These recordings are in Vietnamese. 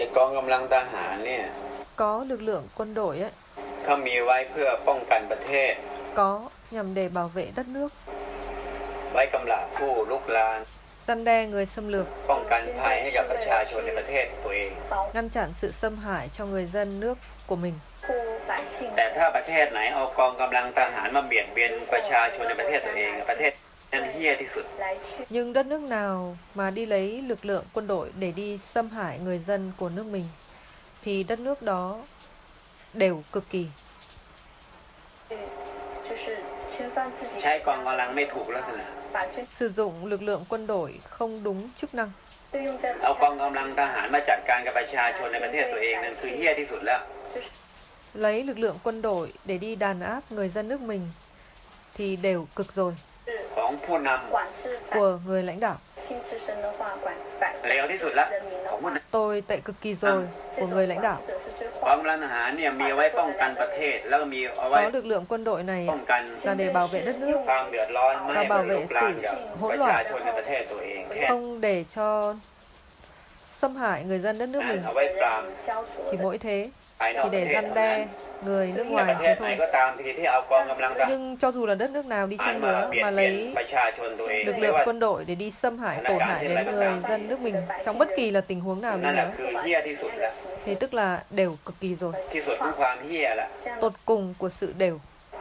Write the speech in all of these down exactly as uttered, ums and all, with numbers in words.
อ้กองกำลังทหารเนี่ย có lực lượng quân đội ấy เขามีไว้เพื่อป้องกันประเทศ có nhằm để bảo vệ đất nước, ไว้กำราบผู้ลุกลาน răn đe người xâm lược, ป้องกันภัยให้กับประชาชนในประเทศตัวเอง ngăn chặn sự xâm hại cho người dân nước của mình. แต่ถ้าประเทศไหนเอากองกำลังทหารมาเบียดเบียนประชาชนในประเทศตัวเองประเทศนั้นเหี้ยที่สุด Nhưng đất nước nào mà đi lấy lực lượng quân đội để đi xâm hại người dân của nước mình thì đất nước đó đều cực kỳ. ใช้กองกำลังไม่ถูกลักษณะ Sử dụng lực lượng quân đội không đúng chức năng. เอากองกำลังทหารมาจัดการกับประชาชนในประเทศตัวเองนั่นคือเหี้ยที่สุดแล้ว Lấy lực lượng quân đội để đi đàn áp người dân nước mình thì đều cực rồi. ของผู้น Của người lãnh đạo ำเลวที่สุดแล้วของผู้น tôi tệ cực kỳ rồi. Của người lãnh đạo ำกองกำลังทหารเนี่ยมีเอาไว้ป้องกันประเทศแล้วก็มีเอาไว้ có lực lượng quân đội này ป้องกัน là để bảo vệ đất nước, ความเดือดร้อนไม่ให้ và ไป bảo ลุ vệ กลาน sự กับ hỗn ประชา loạn, ชนในประเทศตัวเองแค่ không để cho xâm hại người dân đất nước นั้น mình. เอาไว้ปราม Chỉ mỗi thế, ภายนอก chỉ ประ để เทศ răn เท่านั้น đe người nước แต่ประ ngoài เท thế ศไหน thôi. ก็ตามทีที่เอากองกำลังทหาร Nhưng cho dù là đất nước nào đi มา chăng มา nữa เบียด mà เบียน lấy ประชาชนตัวเอง lực ไม่ lượng ว่า quân đội để đi xâm hại, tổn hại đến người dân nước mình trong bất kỳ là tình huống nào đi นั่นแหละ nữa คือเหี้ยที่สุดแล้ว thì tức là đều cực kỳ rồi. ที่สุดของความเหี้ยละ Tột cùng của sự đều.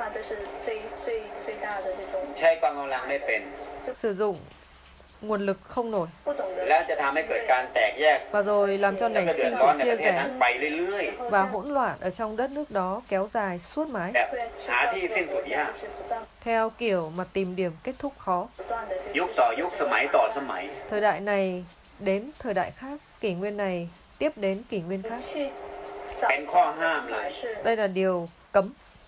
ใช้กองกำลังไม่เป็น Sử dụng nguồn lực không nổi แล้วจะทำให้เกิดการแตกแยก và rồi làm cho แล้วก็ nảy เดือด sinh ร้อน sự ในป chia ระเทศนั้น rẽ ไปเรื่อย và hỗn loạn ở trong đất nước đó kéo dài suốt mãi ๆแบบหาที่สิ้นสุดยาก theo kiểu mà tìm điểm kết thúc khó. ยุคต่อยุคสมัยต่อสมัย Thời đại này đến thời đại khác, kỷ nguyên này tiếp đến kỷ nguyên khác. เป็นข้อห้ามเลย Đây là điều cấm.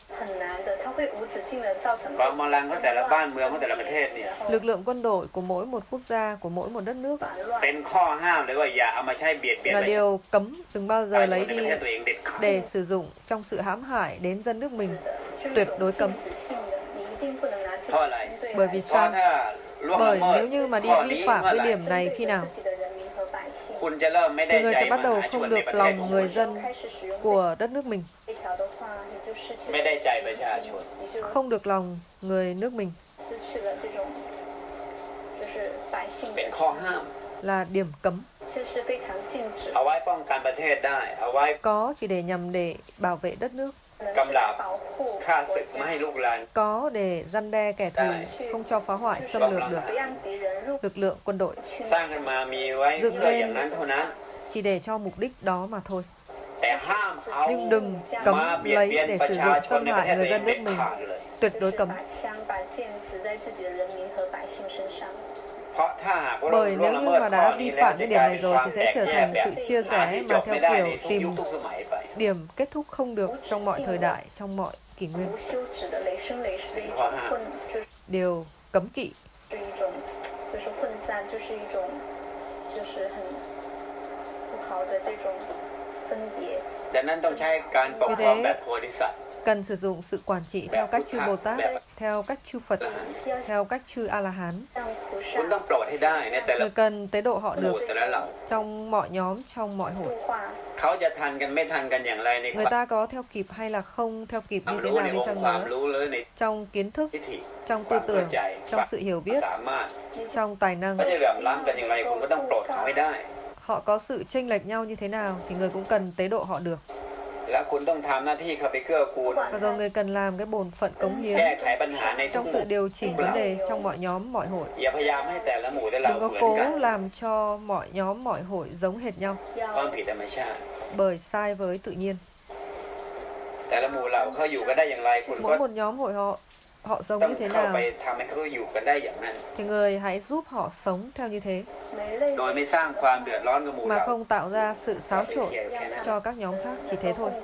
กองกำลังของแต่ละบ้านเมืองของแต่ละประเทศเนี่ย Lực lượng quân đội của mỗi một quốc gia, của mỗi một đất nước เป็นข้อห้ามเลยว่าอย่าเอามาใช้เบียดเบียน là ประชา điều cấm, đừng bao ช giờ น lấy ในประ đi เทศตัวเองเด็ดขาด để sử dụng trong sự hãm hại đến dân nước mình. Tuyệt đối cấm. เพราะอะไร Bởi vì เพราะ sao? ถ้าล่วงละ Bởi เมิด nếu như mà đi ข้อ vi นี้ phạm เมื่อ cái ไหร่ điểm này khi nào คุณจะเริ่มไม่ได้ thì người ใจ sẽ ม bắt đầu หาชน không ใน được ประเทศ lòng ของ người คุณ dân của đất nước mình, ไม่ได้ใจประชาชน không được lòng người nước mình เป็นข้อห้าม là điểm cấm. เอาไว้ป้องกันประเทศได้ เอาไว้ Có chỉ để nhằm để bảo vệ đất nước, กำราบฆ่าศึกไม่ให้ลุกลาน có để răn đe kẻ thù, không cho phá hoại xâm lược được. Lực lượng quân đội สร้างกันมามีไว้เพื่ออย่างนั้นเท่านั้น chỉ để cho mục đích đó mà thôi. แต่ห้ามเอา Nhưng đừng cấm มาเบียด lấy เบียน để ประ sử ชา dụng ชน xâm ในประเท hại ศตัว người เอง dân เด็ nước ด mình. ขาดเลย Tuyệt đối cấm. เพราะถ้าหากว่าเรา Bởi ล่วง nếu ละ như เมิด mà ข้อ đã นี้ vi แล้ว phạm จะ cái ก điểm ลาย này เป็น rồi ความ thì แต sẽ ก trở แยก thành แบบ sự chia หา rẽ ที่จ mà บไม่ theo ได้ใน kiểu ทุกยุค tìm ทุกสมัยไป điểm kết thúc không được trong mọi thời đại, trong mọi kỷ nguyên. ข้อห้าม Điều cấm kỵ. ดังนั้นต้องใช้การปกครองแบบโพธิสัตว์ Cần sử dụng sự quản trị theo cách chư Bồ Tát, theo cách chư Phật, theo cách chư A-la-hán. คุณต้องโปรดให้ได้ในแต่ละ Người cần tế độ họ หมู่ được แต่ละเหล่า trong mọi nhóm, trong mọi hội. เขาจะทันกันไม่ทันกันอย่างไรในค Người วาม ta có theo kịp hay là không theo kịp ความ như thế รู้ใน nào đi องค์ chăng ความ nữa, รู้หรือใน trong kiến thức, ทิฏฐิ trong ควา tư มเข้า tưởng, ใจ trong sự hiểu ความ biết, สามารถ trong tài năng. เขาจะเหลื่อมล้ำกันอย่างไรคุณก็ต้องโปรดเขาให้ได้ Họ có sự chênh lệch nhau như thế nào thì người cũng cần tế độ họ được. แล้วคุณต้องทำหน้าที่เข้าไปเกื้อกูล Và rồi người cần làm cái bổn phận cống hiến แก้ไขปัญหาในทุก trong ห sự มู่ điều chỉnh vấn đề trong mọi nhóm, mọi hội. อย่าพยายามให้แต่ละหมู่แต่ละ Đừng เห có มือนกัน cố làm cho mọi nhóm, mọi hội giống hệt nhau ความผิดธรรมชาติ bởi sai với tự nhiên. แต่ละหมู่เราเขาอยู่กันได้อย่างไรคุณก็ Mỗi một nhóm hội họ họ sống ต้อง như thế เข้า nào ไปทำให้เขาอยู่กันได้อย่างนั้น thì người hãy giúp họ sống theo như thế โดยไม่สร้างความเดือดร้อนกับหมู่ mà เรา không tạo ra sự xáo trộn cho các nhóm khác, chỉ thế thôi.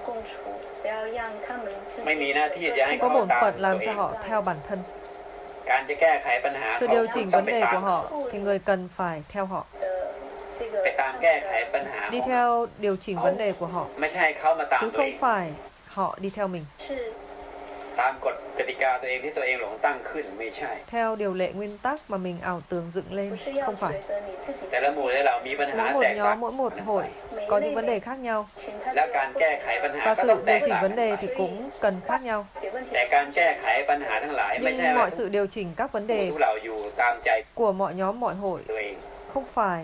ไม่มีหน้าที่จะให้ Không เขา có bổn ตาม phận ตัว làm เอ cho ง họ theo bản thân. การจะแก้ไขปัญหา Sự เขา điều chỉnh ต้อง vấn ไป đề ตาม của họ thì người cần phải theo họ, ไปตามแก้ไขปัญหา đi theo điều chỉnh vấn đề của họ, ไม่ใช่เขามาตาม chứ ตัวเอง không phải họ đi theo mình, ตามกฎกติกาตัวเองที่ตัวเองหลงตั้งขึ้นไม่ใช่ theo điều lệ nguyên tắc mà mình ảo tưởng dựng lên, không phải. แต่ละหมู่แต่ละเรามีปัญหา Mỗi แต một กต่าง nhóm, mỗi một hội có những vấn đề khác nhau. และการแก้ไขปัญหา Và ก็ sự ต้องแต điều ก chỉnh ต่าง vấn กัน đề ไป thì cũng cần khác nhau. แต่การแก้ไขปัญหาทั้งหลายไม่ใช่ Nhưng ว่า mọi sự điều chỉnh các vấn đề ทุเราอยู่ตามใจ của mọi nhóm mọi hội ตัวเอง không phải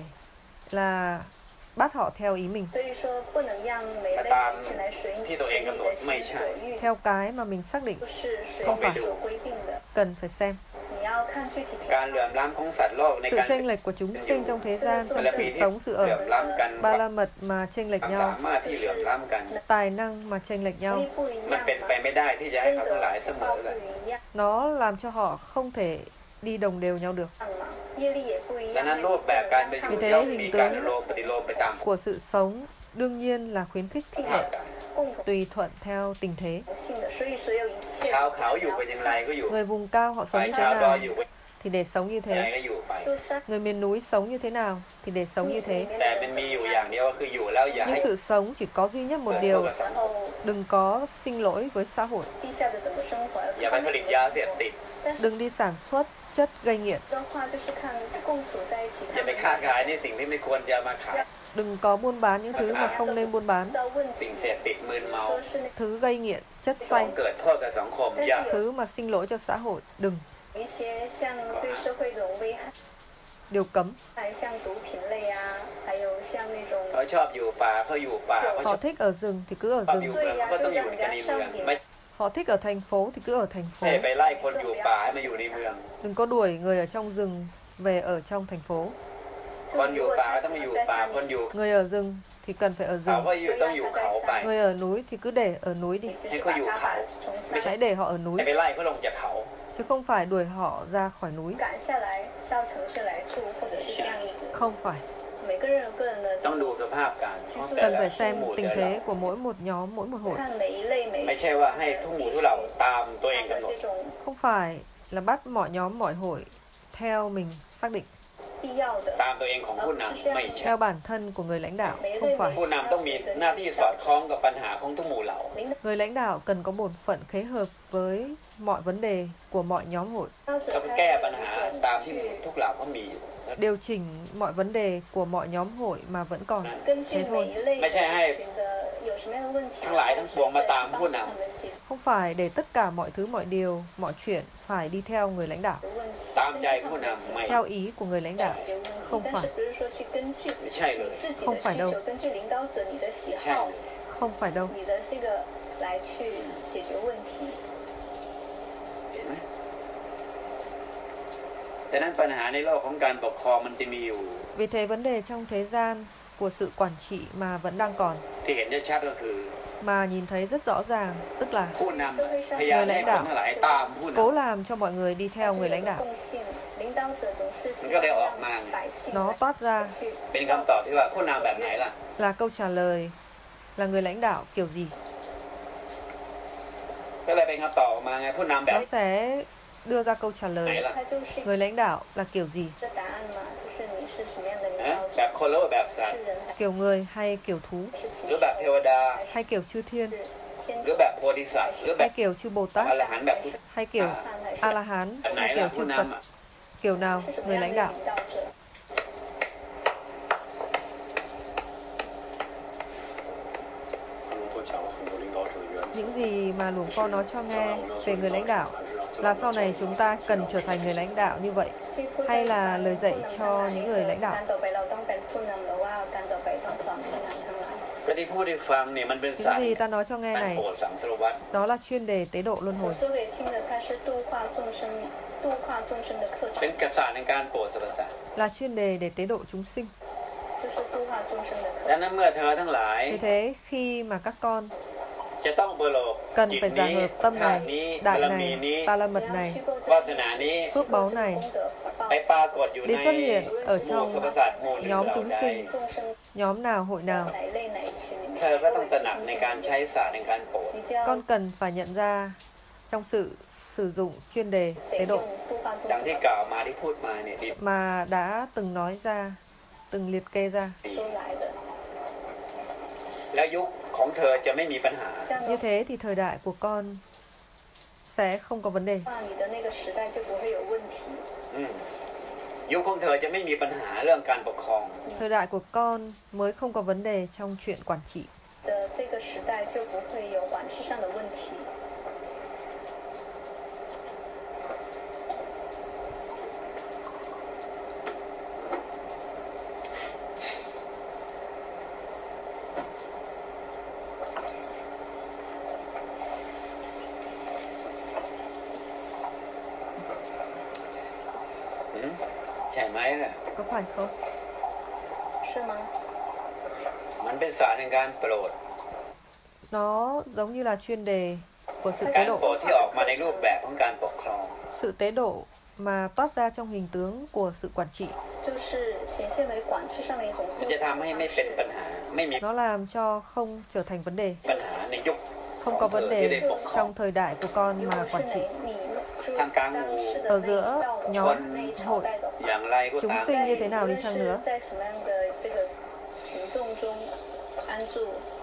là bắt họ theo ý mình, 所以说不能让每แต่类ตาม人去来随ที่ตัวเองกำหนดไม่随ใช่所欲， theo cái mà mình xác định, 不是随 không 意 phải 所规定的。 cần phải xem. 你要看具体情การ况เหลื่อมล้ำของสัตว์โลกใน Sự การ chênh lệch của chúng sinh trong thế gian, trong และ sự ปีที่ sống, sự เหลื่อม ở, ล้ำกัน ba la mật mà chênh lệch ความ nhau, สามารถที่เหลื่อมล้ำกัน tài năng mà chênh lệch 能 nhau. 力不一มัน样เป็นไป嘛， ไม่ได้ที่จะให้真เขาทั้งหลาย的เสม道อ不กัน一样 Nó làm cho họ không thể đi đồng đều nhau được. 嘛，业力也不一ดัง样。 นั้นรูปแบบการไปอยู่ Vì thế ย่อม hình มีการ tướng อนุโลมปฏิโลมไปตาม của sự sống đương nhiên là khuyến khích ส khích ภาพ lệ, การ共同 tùy thuận theo tình thế. 性的，所以所有一切ชาวเขาอยู่เป็นอย่างไรก็อยู่ Người vùng cao họ ฝ่า sống ย như ชาว thế ดอย nào อยู่เป็น thì để sống như อย่างไร thế. ก็อยู่ไป都三 Người miền núi sống như thế nào thì để sống như thế. แต่มันมีอยู่อย่างเดียวก็คืออยู่แล้วอย่า Nhưng ให้ sự sống chỉ có duy nhất một เกิดโทษ điều, กับสังค然ม后 đừng có xin lỗi với xã hội, 地下的整个生活， อย่าไปผลิตยาเสพติด但是 đừng đi sản xuất chất gây nghiện, 的话就是看共处在一起， อย่าไปค้าขายในสิ่งที่ไม่ควรจะมาขาย đừng có buôn bán những thứ mà không nên buôn bán, 知道问สิ่ง题เสพติดมึนเมา说是那 thứ gây nghiện, chất สอง say, เกิดโทษกับสังคมอย่า thứ mà xin lỗi cho xã hội, đừng. 一些像对社会这种危害， Điều cấm. 还像毒品类啊，还有像那种เขาชอบอยู่ป่าเขาอยู่ป่าเขาช Họ อบ thích ở rừng thì cứ ở อยู่ rừng, เมืองเขาก็ต้องอยู่กันในเมืองไม่ họ thích ở thành phố thì cứ ở thành ใช่ phố, ไปไล่คนอยู่ป่าให้มาอยู่ในเมือง đừng có đuổi người ở trong rừng về ở trong thành phố. คนอยู่ป่าก็ต้องมาอยู่ป่าคนอยู่ Người ở rừng thì cần phải ở เขา rừng, ก็อยู่ต้องอยู่เขาไป người ở núi thì cứ để ở núi đi, 就是把它把从山 hãy để họ ở ไม่ núi ไปไล่เขาลงจากเขา chứ không phải đuổi họ ra khỏi núi, 赶下来到城市来住，或者是这样一直。 không phải. 每个人有个人的ต้องดูสภาพการของแต่ Cần ละ phải ห xem มู่ tình แต่ละ thế của mỗi một nhóm, mỗi một hội, 看每一类每ไม่一ใช่ว่าให้ทุกหมู่ทุกเหล่าตามตัวเอง他的กำหนด这种 không phải là bắt mọi nhóm mọi hội theo mình xác định, 必要的， ตามตัวเองของผู้นำไม่ใช่ theo bản thân của người lãnh đạo, không phải. ผู้นำต้องมีหน้าที่สอดคล้องกับปัญหาของทุกหมู่เหล่า领 Người lãnh đạo cần có bổn phận khế hợp với mọi vấn đề của mọi nhóm hội, 导者เขาก็แก้ปัญหาตามที่ทุกเหล่าเขามีอยู่ điều chỉnh mọi vấn đề của mọi nhóm hội mà vẫn còn. 根据 Thế 每 thôi, 一类ไม่ใช่ให้人群的有什么样的问题， ทั้งหลายทั้งปวงมาตามผู้น他们解决 không phải để tất cả mọi thứ mọi điều, mọi chuyện phải đi theo người lãnh đạo, 问题， ตามใจผู้นำไม่ theo ý của người lãnh 解 đạo, 决问题， không 但 phải, 是不是说去根据ไม่ใช่เล你ย自己 không 的 phải 需 đâu, 求，根据领导者你的喜ใช่好， không phải đâu. 你的这个来去解决问题。 เห็นไหมแต่นั้นปัญหาในโลกของการปกครองมันจะมีอยู่ Vì thế vấn đề trong thế gian của sự quản trị mà vẫn đang còn, ที่เห็นชัดๆก็คือ mà nhìn thấy rất rõ ràng, tức là ผู้นำพยายามให้คนทั้งหลายตามผู้น cố làm cho mọi người đi theo người lãnh đạo. 共性，领导者总是希มันก็望เลยออก让มา百姓 Nó 来 toát ra 去ำเป็นคำตอบที่ว่าผู้นำแบบไหนล่ะ là câu trả lời là người lãnh đạo kiểu gì. ก็เลยเป็นคำตอบออกมาไงผู้นำแบบ Nó sẽ đưa ra câu trả ไหน lời ล่ะ它就是一 người lãnh đạo là kiểu gì, 个答案嘛，就是你是什么样的领นะ导แบ者， บคนหรือว่าแบบสัตว์是人还 kiểu người hay kiểu thú, 是禽หรือแบบเทว兽， ดา hay kiểu chư thiên, 是先หรือแบบโพธิสัตว์หรือแบ hay บ kiểu chư Bồ อ Tát, รหันต์แบบพุทธ hay kiểu 看还是 A La Hán, แบบไหน hay ล่ะ kiểu ผู้ chư Phật, นำอ่ะ kiểu nào 是什么 người 样的 lãnh 领 đạo. 导者？ Những gì mà Luồng Pho nói cho nghe về người lãnh đạo là sau này chúng ta cần trở thành người lãnh đạo như vậy, hay là lời dạy cho những người lãnh đạo. การต่อไปเราต้องเป็นผู้นำหรือว่าการต่อไปต้องสอนผู้นำทั้งหลายก็ที่พูดให้ฟังเนี่ยมันเป็น Những สาย gì ta nói cho nghe การ này, โปรดสังสารวัตร đó là chuyên đề tế độ luân 所 hồi, 说给听的，它是度化众生、度化众生的课เป็程น，กษัตริย์ในการโปรดสรรพสัตว์ là chuyên đề để tế độ chúng sinh. 就是度化众生的课ดังนั้นเมื่อเธอทั้งหลาย Vì thế khi mà các con จะต้องบรโลก cần จิต phải giả นี้ hợp tâm ธาตุ này, นี้บา đại รมี này, นี้ ba la 程。 mật 你要 này, 虚构这วา些สนานี้虚构这 phước báu 个 này 功德福报ไปปรากฏอยู่ใน đi xuất hiện ở หมู่ trong สรรพสัตว์หมู่หนึ่ง nhóm เหล่า chúng ใด sinh, 众生 nhóm nào, hội nào. 哪类哪一群里面， เธอก็ต้องตระหนักในการใช้ศาสตร์ในการโปรด你就要 Con cần phải nhận ra trong sự sử dụng chuyên đề 得 tế 用 độ 度化众ดัง生ที่กล่าวมาที่พูดมาเนี่ยดี mà đã từng nói ra, từng liệt kê ra. 说来的， แล้วยุคของเธอจะไม่มีปัญหา这样 Như 的 thế thì thời đại của con sẽ không có vấn đề. 话，你的那个时代就不会有问题。 อืมยุคของเธอจะไม่มีปัญหาเรื่องการปกครอง Thời đại của con mới không có vấn đề trong chuyện quản trị. 的这个时代就不会有管制上的问题。 ใช่ไหมล่ะ Có phải không? 是吗？ มันเป็นศาสตร์ในการโปรด Nó giống như là chuyên đề của sự กา tế รโปรด độ. ที่ออกมาในรูปแบบของการปกครอง Sự tế độ mà toát ra trong hình tướng của sự quản trị. 就是显现为管制上的一种มัน互จะ动ทำให้ไม่方เป็น式ปัญหาไม่มี Nó làm cho không trở thành vấn đề. ปัญหาในยุค Không ขอ có งเธอ vấn ที่ได้ đề ปกครอง trong thời đại của con 如 mà 果是 quản 你 trị. 你注意ท่ามกลาง当หมู่时的 Ở 那 giữa 一道 nhóm 那一朝 hội 代的อย่างไรก็ chúng ตาม sinh như 在 thế nào 无 đi 论 chăng 是 nữa, 在什么样的这个群众中安住，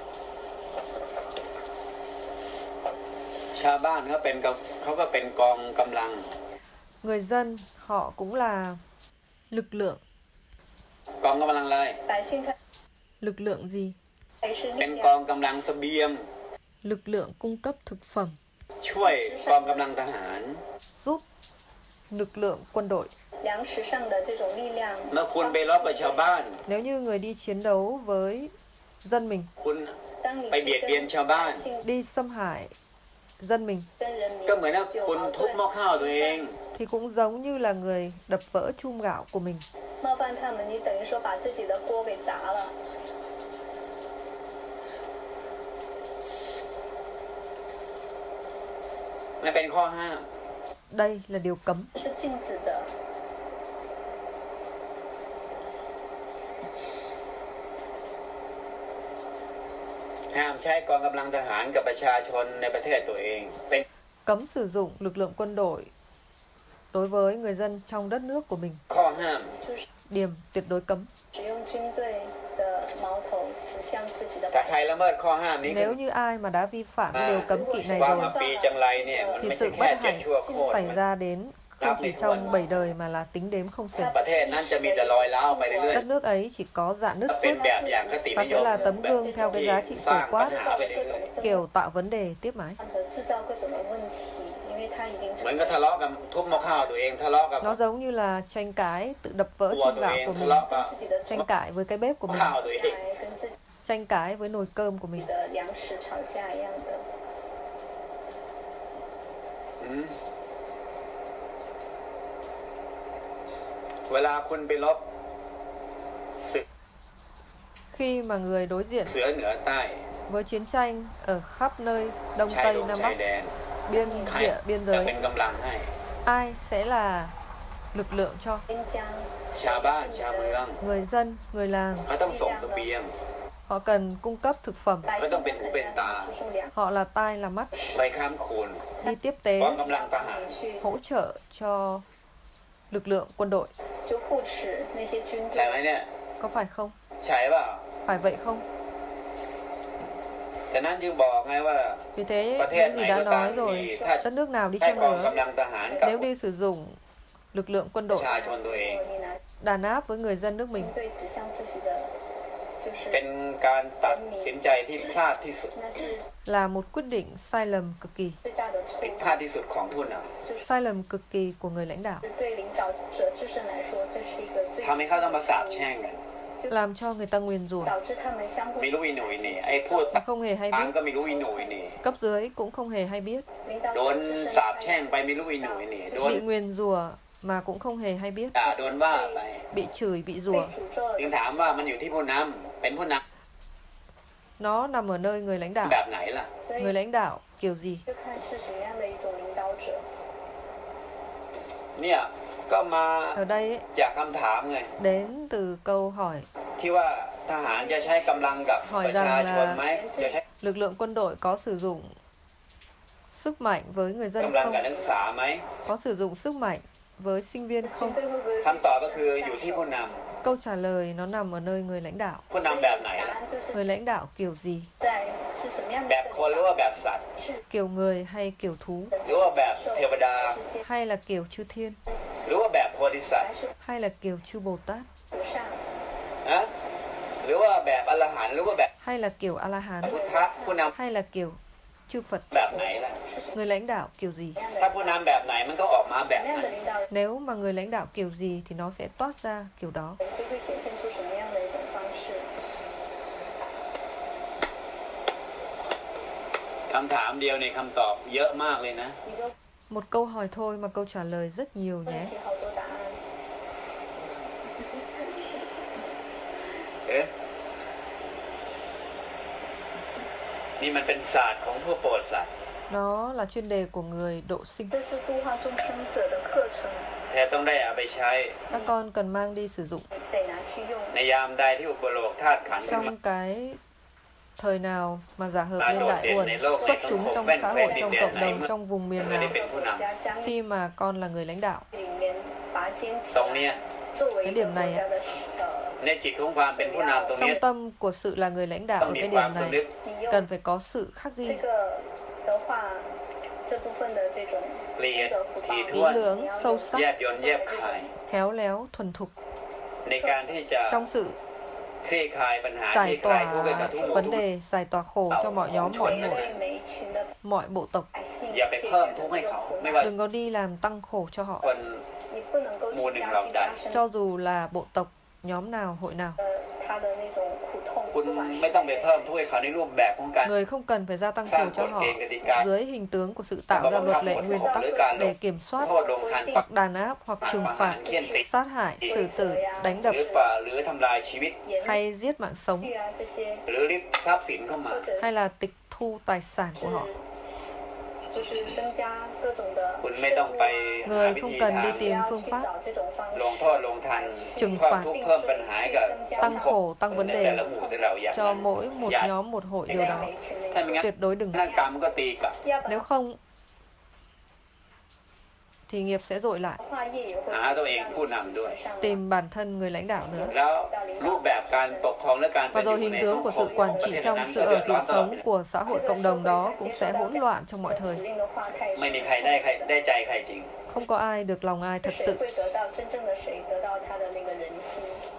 ชาวบ้านเขาเป็นกำเขาก็เป็นกองกำลัง người dân họ cũng là lực lượng. กองกำลังเลย百姓他 Lực lượng gì? 还是เป็น力กอ量งกำลังเสบียง Lực lượng cung cấp thực phẩm, ช่วยกองกำลังทหาร giúp lực lượng quân đội. 粮食上的这种力量。 เมื่อคุณไปรบกับชาวบ้าน Nếu như người đi chiến đấu với dân mình, คุณ当你ไปเบียดเบียนชาวบ้าน性 đi xâm hại dân mình 跟人民ก็เหมือนว่า有คุณ矛ทุบหม้อ盾ข้าวตัวเอง thì cũng giống như là người đập vỡ chum gạo của mình. 冒犯他们，你等于说把自己的锅给砸了。 มันเป็นข้อห้าม Đây là điều cấm. 是禁止的。 ห้ามใช้กองกำลังทหารกับประชาชนในประเทศตัวเองเป็น Cấm sử dụng lực lượng quân đội đối với người dân trong đất nước của mình. ข้อห้าม就是 Điểm tuyệt đối cấm. 使用军队的矛头指向自己的แต่百ใคร姓。 ละเมิดข้อห้ามนี้ Nếu như ai mà đã vi phạm À, điều cấm kỵ này ความ rồi มาปีจังไรเนี่ยมัน thì ไม่ใช่ sự แค่ bất เจ็ด hạnh ชั่วโคตร xảy มัน ra đến không chỉ trong bảy đời mà là tính đếm không xuể. ประเทศนั้นจะมีแต่รอยร้าวไปเรื่อย Đất nước ấy chỉ có rạn nứt ๆเป็น suốt แบบอย่างคติ và นิย sẽ ม là tấm แบบ gương theo cái ที่ giá trị สร้าง phổ ปัญ quát หาไปเรื่อย kiểu tạo vấn đề tiếp mãi. 和制造各种的问题，因为他已经ๆเหมือนกับทะเลาะกันทุบหม้อข้าวตัวเองทะเลาะกับ Nó giống như là tranh cãi tự đập vỡ ตัว chum ตัว gạo เอง của ทะ mình, เลาะกับ自己的 tranh cãi với cái bếp của mình, ข้าวตัวเอง来跟自己 tranh cãi với nồi cơm của mình. 的粮食吵架一样的。 อืมเวลาคุณไปรบศึก Khi mà người đối diện เสือเหนือใต้ với chiến tranh ở khắp nơi Đông ชาย Tây ดง Nam ชาย Bắc, แดน biên ใคร địa biên จะ giới, เป็นกำลังให้ ai sẽ là lực lượng cho 边疆ชาวบ้านชาวเมือง người dân, người làng? เขาต้องส่งเสบียง Họ cần cung cấp thực phẩm, 百ก็姓ต้อง他เป็นหู们เป็นตา输送粮 họ là tai là mắt, ไปค้ามคูณ đi tiếp กอง tế, กำลังทหาร去 hỗ trợ cho lực lượng quân đội. 就护持那些军ใช่ไหม队。 เนี่ย Có phải không? ใช่เปล่า Phải vậy không? แต่นั้นจึงบอกไงว่า Vì thế, ประเทศ những ไหน gì đã ก็ตาม nói ที่ rồi, ถ้า đất nước nào đi ให้ chăng กอง nữa, กำลังทหารกับ nếu đi sử dụng lực lượng quân ประ đội ชาชนตัวเอง你拿 đàn áp với người dân nước mình 军队指向自己的，就是เป็นการตัดสินใจที่พลาดที่สุด那是 là một quyết định sai lầm cực kỳ, 最大的错ผิด误พลาดที่สุดของผู้น sai lầm cực kỳ của người lãnh đạo, 对领导者自身来说，这是一个最ำทำให้เขาต้องมาสาบแช่งกัน làm cho người ta nguyền rủa, 导致他们相互ไม่รู้อีหนุ่ยนี่ไอ้พูด mà không hề hay ต่าง biết, ก็ไม่รู้อีหนุ่ยนี่ cấp dưới cũng không hề hay biết, 领导โด者น自身สาบแช่งไปไม่รู้อีหนุ่ยนี่โดน bị nguyền rủa mà cũng không hề hay biết, ด่าโดนว่าไป bị chửi, bị 被 rủa. 诅咒จึงถามว่ามันอยู่ที่ผู้นำเป็นผู้น Nó nằm ở nơi người lãnh ำ đạo. แบบไหนล่ะ所 Người 以 lãnh đạo kiểu gì? 就看是什么样的一种领导者。 เนี่ยก็มา Ở đây ấy, จากคำถามไง đến từ câu hỏi ที่ว่าทหารจะใช้กำลังกับประชาชนไหมจะใช้ lực lượng quân đội có sử dụng sức mạnh với người dân กำลัง không? กับนักศึกษาไหม Có sử dụng sức mạnh với sinh viên 军 không? 队会不会คำตอบก็คืออยู่ที่ผู้น Câu trả lời nó nằm ở nơi người lãnh đạo. ำผู้นำแบบไหน答ล่ะ案就是 Người lãnh đạo kiểu gì? 在是什么样的แบบคนหรือว่าแบบสัตว์是 Kiểu người hay kiểu thú? หรือว่าแบบเทวดา是先 Hay là kiểu chư thiên? หรือว่าแบบโพธิสัตว์ hay là kiểu chư Bồ Tát 菩萨， นะหรือว่าแบบอรหันต์หรือว่าแบบ hay là kiểu A La Hán พุทธะผู้น hay là kiểu chư Phật, ำแบบไหนล่ะ người lãnh đạo kiểu gì. ถ้าผู้นำแบบไหนมันก็ออกมาแบบ什么样นั้น的领导人 Nếu mà người lãnh đạo kiểu gì thì nó sẽ toát ra kiểu đó. 就会显现出什么样的一种方式。 คำถามเดียวในคำตอบเยอะมากเลยนะ一个 Một câu hỏi thôi mà câu trả lời rất nhiều 问 nhé. 题好多答案。 เอ๊ะนี่มันเป็นศาสตร์ของผู้โปรดสัตว์ Nó là chuyên đề của người độ sinh. 这是度化众生者的课程， แท้ต้องได้เอาไปใช้ Các con cần mang đi sử dụng 得拿去用。 ในยามใดที่อุปโลกธาตุขันธ์ขึ้นมา trong cái thời nào mà giả hợp Mà lên đột đại biến nguồn này lô xuất này chúng không trong quen xã quen hội, đi trong tiền cộng này đồng, mà- trong vùng miền ไม่ได้ nào เป็นผู้น国家将 khi mà con là người lãnh đạo. 里面拔尖起ำตรง来， เนี้ย作为一个国家的呃， ในจิตของความเป็นผู้นำตรงเนี้ย Trong tâm của sự là người lãnh đạo ต้อง ở มี cái ความ điểm สำนึก này 你用 cần phải có sự khắc 这 ghi, 个的话，这部分的这种ละเอียด功德福报， ถี่ kỹ ถ้วน lưỡng, sâu แย sắc, บยลแยบคาย khéo léo, thuần thục ในการที่จะ trong sự คลี่คลายปัญหาที่ giải คลายทุกข์ให้กับ tỏa ทุกหมู่ vấn ทุก đề, giải tỏa khổ cho mọi nhóm, mọi 面 hội, 对每一群的 mọi bộ tộc. 百姓อย่าไป解决เพิ่ม的ทุกข์ให้这个เขา苦ไม่难， ว่า Đừng có đi làm tăng khổ cho họ, คน你不能够หมู่去หนึ่ง加เหล่า剧ใด加深 cho dù là bộ tộc, nhóm nào, hội nào. 呃他的那种苦痛， คุณ不管ไม่是ต้องไปเพิ่มทุกข์ให้เขาในรูปแบบของการ Người không cần phải gia tăng khổ cho họ dưới hình tướng của sự tạo ra luật lệ nguyên tắc để kiểm soát โทษลงทัน hoặc đàn áp hoặc trừng phạt, sát hại, xử tử, đánh ห đập รือป่าหรือทำลายชีวิต言论 hay giết mạng sống 啊这些， หรือริบทรัพย์สินเข้ามา或者 hay là tịch thu tài sản của họ. 就是增加各种的คุณ税ไม่ต้อง务ไป啊， หา Người วิ không ธี cần ทาง đi 不 tìm 要 phương 去 pháp 找这种方ลง式โทษลงทัน trừng เพิ่ม phạt ทุกข์เพิ่มปัญหาให้กับ tăng khổ, tăng vấn ในแต่ đề ละหมู่แต่ละอย่าง cho mỗi một อย่า nhóm, một hội điều 在 đó. 每一群的ถ้าไม่งั้น Tuyệt đối đừng. หน้ากรรมก็ตีกลับ要不 Nếu 然 không thì nghiệp sẽ dội lại, 化业也会หาตัวเองผู้นำด้วย上来 tìm bản thân người lãnh đạo nữa. แล้วรูปแบบการปกครองและการเป็ Và นอ rồi ยู่ใน hình สัง tướng ค của ม sự quản ประ trị เทศ trong นั้น sự ก็เดื ở อดร้อน sinh ตลอด sống của xã hội cộng đồng đó cũng sẽ hỗn loạn trong mọi 这个 thời. 指令的话太少ไม่มีใครได้ใครได้ใจใครจริง Không có ai được lòng ai thật 谁 sự. 会得到真正的谁得到他的那个人心？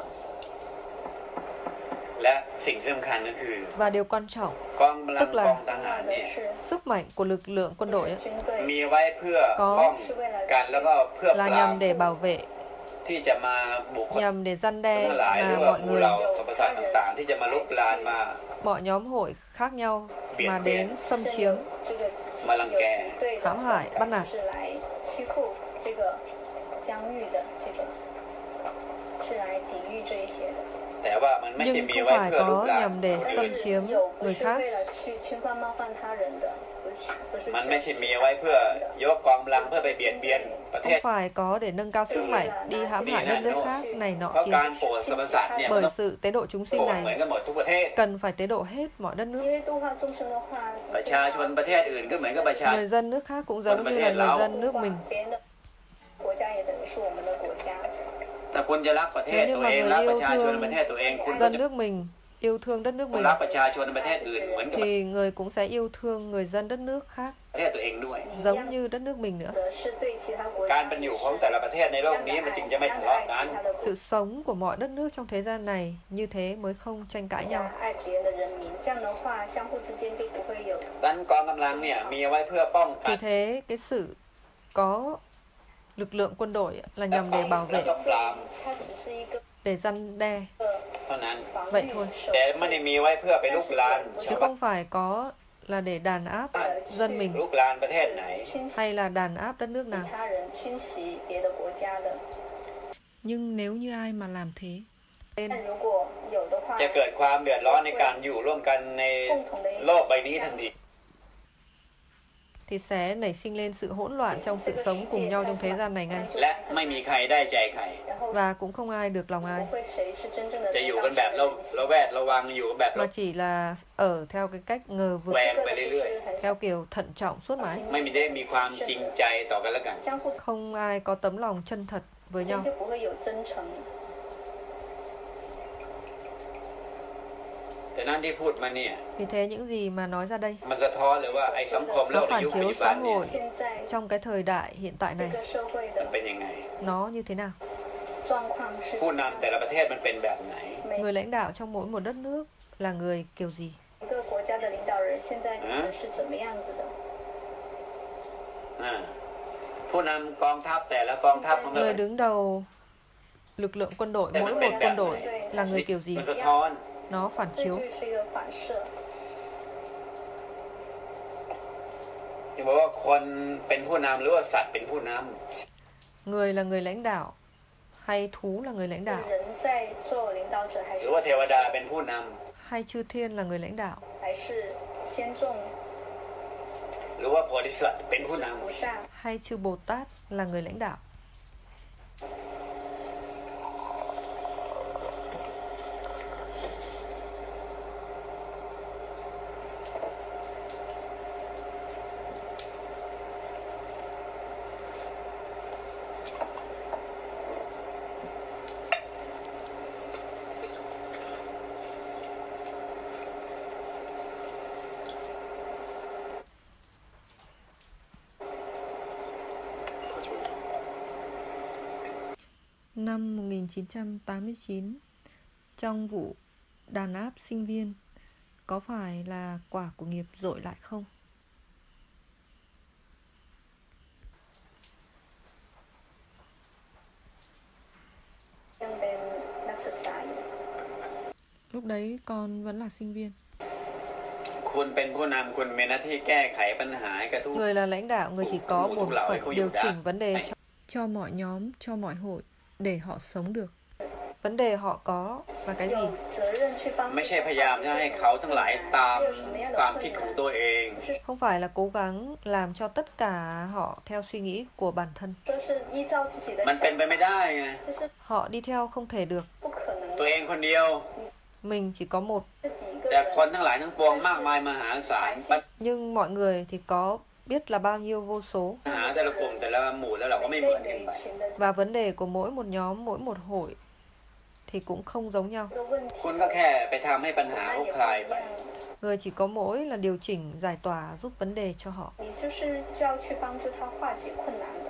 และสิ่งสำคัญก็คือ Và điều quan trọng, กองกำลัง tức là กองทหาร重要เนี่的ย是， sức mạnh của lực lượng quân đội ấy, 军队มีไว้เพื่อ có ป้อง是为了กันแล้วก็เพื่อป là ราบ nhằm để bảo vệ, ที่จะมาบุคคล nhằm để răn ทั้ đe งหลายหรือ mà ว่า mọi หมู่ người, เราสรรพสัตว์ต่างๆ ที่จะมาลุกลานมา mọi nhóm hội khác nhau mà đến xâm 现 chiếm, 有这个集มา体รัง有แก敌对的 hãm hại, bắt nạt. 是来欺负这个疆域的这种，是来抵御这一些的。 แต่ว่ามันไม่ใช่ nhưng มี không ไว้ phải เพื่อลุก có ลาน nhằm để 但 xâm 是 chiếm 有不 người 是 khác, 为了去侵犯冒犯他人的，不是不是มัน去ไม่ใช่มีไว้เพื่อยกกองกำลังเพื่อไปเบียดเบียนประเท không ศ phải có để nâng cao sức mạnh, đi hãm hại đất nước khác này เพ nọ ราะ kia. การโปรดสรรพสัตว์เนี่ยมัน Bởi ต้อง sự tế độ chúng โปร sinh ดเหมือน này กันหมดทุกประเทศ cần phải tế độ hết mọi đất 因 nước. 为度化众生的话， ประชาชนประเทศอื่นก็เหมือนกับประชา Người dân nước khác cũng giống như là người dân nước mình. 别人的国家也等于是我们的国家。 ถ้าคุณจะรักประเทศ Nếu ตัว như mà เอง người รักป yêu ระชาชนในประเทศ thương ตัวเองคุณก็ dân จะ nước mình, yêu thương đất nước คุณ mình รักประชาชนในประเทศอื่นเหมือนกับ thì người cũng sẽ yêu thương người dân đất nước khác ประเทศตัวเองด้วย giống như đất nước mình nữa. 的是对其他国การ家เป็นอยู่ของแต่ละประเทศในโลกนี้มันจึงจะไม่ทะเลาะกัน Sự sống của mọi đất nước trong thế gian này như thế mới không tranh cãi 国 nhau. 家爱别人的人民，这样的话，相互之间就不会有ดันกองกำลังเนี่ยมีไว้เพื่อป้องกั Vì น thế cái sự có lực lượng quân đội là nhằm để bảo แล้ว vệ, ก็ปราม它只是一个 để răn đe, เท่านั้น防 vậy 御 thôi. 手แต่ไม่ได้มีไว้เพื่อไปลุกลาน chứ không phải có là để đàn áp dân mình ลุกลานประเทศไหน侵袭 hay là đàn áp đất nước 其 nào. 他人、侵袭别的国家的。 Nhưng nếu như ai mà làm thế, 但如果有的话， จะเกิดความเดือดร้อนในการอยู่ร่วมกันใน共同的一โลกใบนี้ทันที thì sẽ nảy sinh lên sự hỗn loạn trong sự sống cùng nhau trong thế gian này ngay. และไม่มีใครได้ใจใคร然后 Và cũng không ai được lòng 不 ai, 会谁是真正的จะอยู่得กัน到แบบ谁เรา的人เรา心แวดระวังอยู่แบบเรา mà chỉ là ở theo cái cách ngờ แหว vực, งไปเรื่อย theo kiểu thận trọng suốt mãi. ๆ ไม่มีได้มีความจริงใจต่อกันแล้วกัน相互 Không ai có tấm lòng chân thật với 之 nhau. 间就不会有真诚。 แแต่นั้นที่พูดมาเนี่ย Vì thế những gì mà nói ra đây มันสะท้อนเลยว่าไอ้สังคมโล nó กใน phản ยุคปัจ chiếu จุบั xã นเนี่ย hội 现在 trong cái thời đại hiện tại 这 này 个社会มัน的เป็นยังไง nó như thế nào. 状况是ผู้นำแต่ละประเทศมันเป็นแบบไหน Người lãnh đạo trong mỗi một đất nước là người kiểu gì. 每个国家的领导人现在可能是怎么样子的？ อ่าผู้นำกองทัพแต่ละกองทัพของเรา Người đứng đầu lực lượng quân đội, mỗi một quân đội là người kiểu gì. มันสะท้อน Nó phản 这 chiếu. 就是一个反射。 ที่บอกว่าคนเป็นผู้นำหรือว่าสัตว์เป็นผู้นำ Người là người lãnh đạo hay thú là người lãnh đạo, 人在做领导者，还ห是รือว่าเทวดาเป็นผู้น hay chư thiên là người lãnh đạo, 还是先众ำหรือว่าโพธิสัตว์เป็นผู้น菩萨？ hay chư Bồ Tát là người lãnh đạo. Năm một nghìn chín trăm tám mươi chín, trong vụ đàn áp sinh viên, có phải là quả của nghiệp dội lại không? ยังเป็นนักศึกษาอยู่ Lúc đấy con vẫn là sinh viên. ำคุณเป็นผู้นำคุณมีหน้าที่แก้ไขปัญหาให้กับทุก Người là lãnh đạo, người chỉ có Ủa, bổn thúc lão ấy phận không điều dùng đã. chỉnh vấn đề Này. cho, cho mọi nhóm, cho mọi hội để họ sống được. Vấn đề họ có là cái gì? 有责任去帮助ไม่ใช่พยายามจะให้เขาทั้งหลายตาม有什么样ควา的มคิด困ของ难？ ตัวเอง Không phải là cố gắng làm cho tất cả họ theo suy nghĩ của bản thân. 说是依照自己的มันเป็นไป想ไม่ได้ไง就是 Họ đi theo không thể được. 不可能ตัวเองคนเดียว Mình chỉ có một, 自己一个แต่人คนทั้งหลายทั้งปวงมากมายมหาศาลปัญ nhưng mọi người thì có biết là bao nhiêu vô số. หาแต่ละกลุ่มแต่ละหมู่แล้วเราก็ไม่เหมือนกันไป Và vấn đề của mỗi một nhóm, mỗi một hội thì cũng không giống nhau. 这个问题คุณก็แค่ไปทำให้ปัญหา它เขา也คลาย不ไป一样。 Người chỉ có mỗi là điều chỉnh, giải tỏa, giúp vấn đề cho họ. 你就是就要去帮助他化解困难的。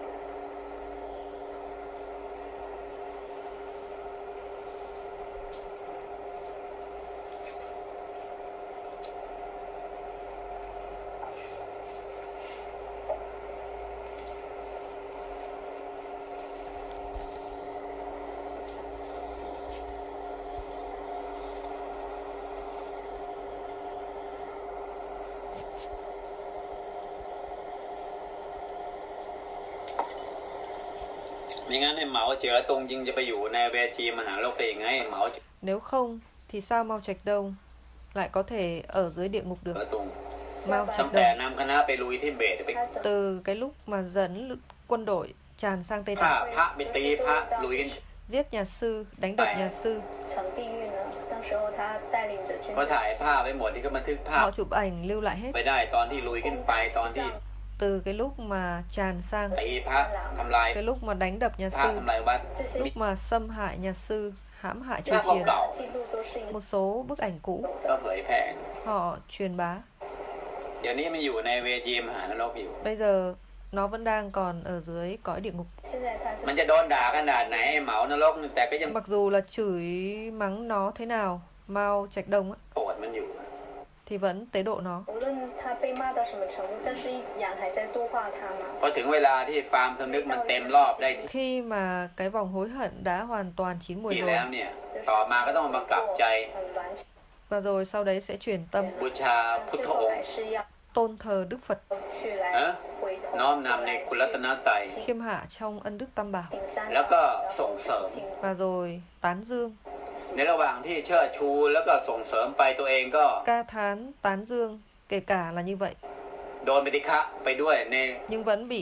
ไม่งั้นไอ้เหมาเจ๋อตรงยิงจะไปอยู่ในเวทีมหาโลกได้ยังไงเหมา Nếu không thì sao Mao Trạch Đông lại có thể ở dưới địa ngục เจ๋อ được? ตรง Mao ตั้ง Trạch แต่ Đông นำคณะไปลุยที่เบตไป他怎么 từ cái lúc mà dẫn lực- quân đội tràn sang Tây ฆ่า Tạng, พระไปตีพระลุยกัน giết nhà sư, đánh đập nhà sư. 成地狱呢？当时候他带领着军เขา队ถ่ายภาพไว้หมดที่เขาบันทึกภาพ Họ chụp ảnh lưu lại hết ไปได้ตอนที่ลุยขึ้นไปตอนที่ từ cái lúc mà tràn sang, ตีพระทำลาย cái lúc mà đánh đập nhà พระ sư, ทำลายวัด这些 lúc mà xâm hại nhà sư, hãm hại chùa Các phong chiền. cậu. 记录都是一 Một số bức ảnh cũ ก็เผยแผ่ họ truyền bá. เดี๋ยวนี้มันอยู่ในเวทีมหานรกอยู่ Bây giờ nó vẫn đang còn ở dưới cõi địa ngục. 现在他就มันจะโดนด่าขนาดไหนไอ้เหมานรกแต่ก็ยัง Mặc dù là chửi mắng nó thế nào, Mao Trạch Đông á, โกรธมันอยู่ thì vẫn tế độ nó. 无论他被骂到什么程度，但是羊还在度化他嘛。 พอถึงเวลาที่ฟาร์มสำนึกมันเต็มรอบได้ Khi mà cái vòng hối hận đã hoàn toàn chín mùi ที่ rồi, แล้วเนี่ย ต่อมาก็ต้องมากลับใจ很完全 và rồi sau đấy sẽ chuyển tâm บูชาพุท最ธ后อง还ค์是要 tôn thờ Đức Phật, 去来เออ回头น้อมนำในคุณรัตนตรัย khiêm hạ trong ân đức tam bảo, 行三แล้วก็ส่งเสริม và rồi tán dương, ในระหว่างที่เชิดชูแล้วก็ส่งเสริมไปตัวเองก็ ca thán, tán dương, kể cả là như vậy, โดนปฏิฆะไปด้วยใน nhưng vẫn bị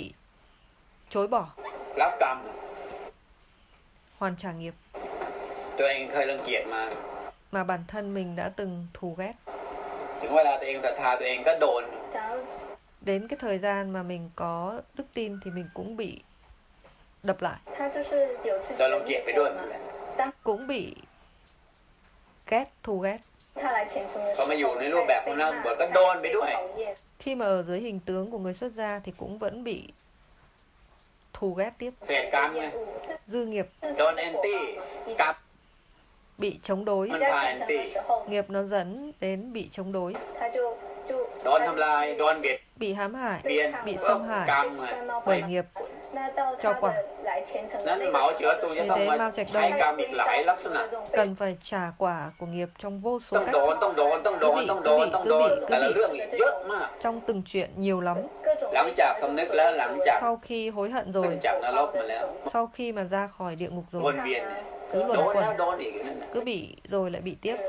chối bỏ, รับกรรม hoàn trả nghiệp ตัวเองเคยรังเกียจมา mà bản thân mình đã từng thù ghét. ถึงเวลาตัวเองศรัทธาตัวเองก็โดน然后 Đến cái thời gian mà mình có đức tin thì mình cũng bị đập lại, 他就是有自己โดน的รังเกียจ业ไปด้วย果เหมือน嘛กัน cũng bị ghét, thù ghét. 我พอมาอยู่ในรูปแบบของนักบวชก็โดนไปด้วย Khi mà ở dưới hình tướng của người xuất gia thì cũng vẫn bị thù ghét tiếp. เศษกรรมไง Dư nghiệp โดนแอนตี้กรรม bị chống đối. มันพาแอนตี้ Nghiệp nó dẫn đến bị chống đối, โดนทำลายโดนเบียด bị hãm hại, เบียน bị xâm กรร hại มไง bởi nghiệp. cho quả นั้นเหมาเจ๋อตูจะต้องมาใช้กรรมอีกหลายลักษณะ Cần phải trả quả của nghiệp trong vô ต้ số อง cách. โดนต้องโดนต้องโดนต้องโดนต้องโดนแต่ละเรื่องอีกเยอะมาก Trong từng chuyện nhiều lắm. หลังจากสำนึกแล้วหลังจาก Sau khi hối hận ขึ้น rồi, จากนรกมาแล้ว sau khi mà ra khỏi địa ngục ว rồi, นเวียน cứ โด luẩn นแล้ว quẩn, โดนอีกนั่นน่ะ cứ bị rồi lại bị tiếp.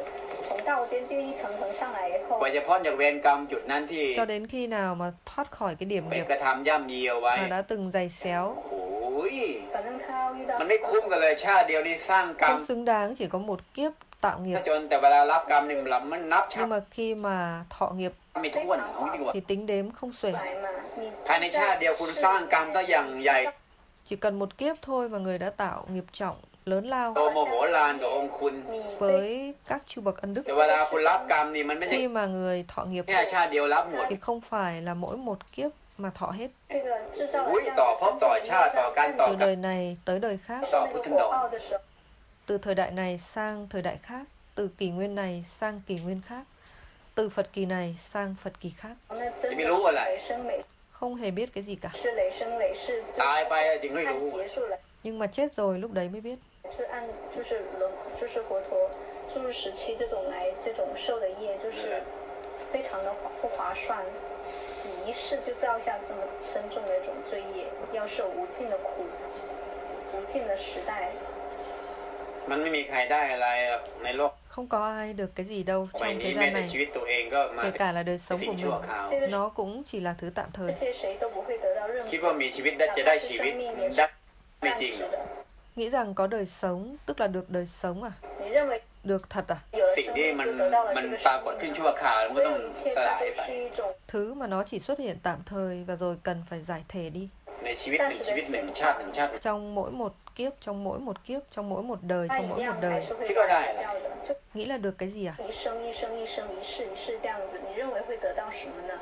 กว่าจะพ้นจากเวรกรรมจุดนั้นที่ Cho đến khi nào mà thoát khỏi cái điểm ไป nghiệp กระทำย่ำยีเอาไว้ mà đã từng giày xéo, โอ้ยมันไม่คุ้มกันเลยชาติเดียวนี่สร้างกรรม không xứng đáng chỉ có một kiếp tạo nghiệp. จนแต่เวลารับกรรมนี่มันนับชา Nhưng mà khi mà thọ nghiệp ไม่ถ้วนเอาดีกว่า thì tính đếm không xuể. ภายในชาติเดียวคุณสร้างกรรมซะอย่างใหญ่ Chỉ cần một kiếp thôi mà người đã tạo nghiệp trọng, lớn โต lao โมโหลานกับองค์คุณ với các chư bậc ân đức. แต่เวลาคุณรับกรรมนี่มันไม่ใช่ Khi mà người thọ nghiệp แค่ชาติเดียวรับหมด thì không phải là mỗi một kiếp mà thọ hết. อุ้ยต่อภพต่อชาติต่อการต่อ Từ กัน đời này tới đời khác, ต่อพุทธันดร từ thời đại này sang thời đại khác, từ kỷ nguyên này sang kỷ nguyên khác, từ Phật kỳ này sang Phật kỳ khác. จะไม่รู้อะไร Không hề biết cái gì cả. ตายไปจึงไม่รู้ Nhưng mà chết rồi lúc đấy mới biết. 就是按就是轮就是佛陀住入时期这种来这种受的业，就是非常的不划算，你一世就造下这么深重的一种罪业，要受无尽的苦，无尽的时代。 มันไม่มีใครได้อะไรในโลก Không có ai được cái gì đâu ใบ trong นี้ thế แม้ gian แต่ này, ชีวิตตัวเองก็มา kể cả là đời เป็น sống สิ่ง của ชั่ว mình. คราว Nó cũng chỉ là thứ tạm thời. 而且谁都不会得到任何คิดว่ามีชีวิตได้จะได้ชีวิตได้ไม่จริง暂时的。 Nghĩ rằng có đời sống, tức là được đời sống à? 你认为 Được thật à? 有了สิ่ง生ที่命มัน就得到了มัน这个ปรากฏ生ขึ้น命？ ชั่วคราวแล้วมัน所ต้อง以一切ส大ลาย都ไป是一种 Thứ mà nó chỉ xuất hiện tạm thời và rồi cần phải giải thể đi. ในชีวิตหนึ่งชีวิตหนึ่งชาติหนึ่งชาติหนึ่ง Trong mỗi một kiếp, trong mỗi một kiếp, trong mỗi một đời, 它 trong 一 mỗi 样 một 还 đời. 是会คิดว่าได้改เหรอ掉的。就 Nghĩ là được cái gì à? 一生一生一生一世一世这样子，你认为会得到什么呢？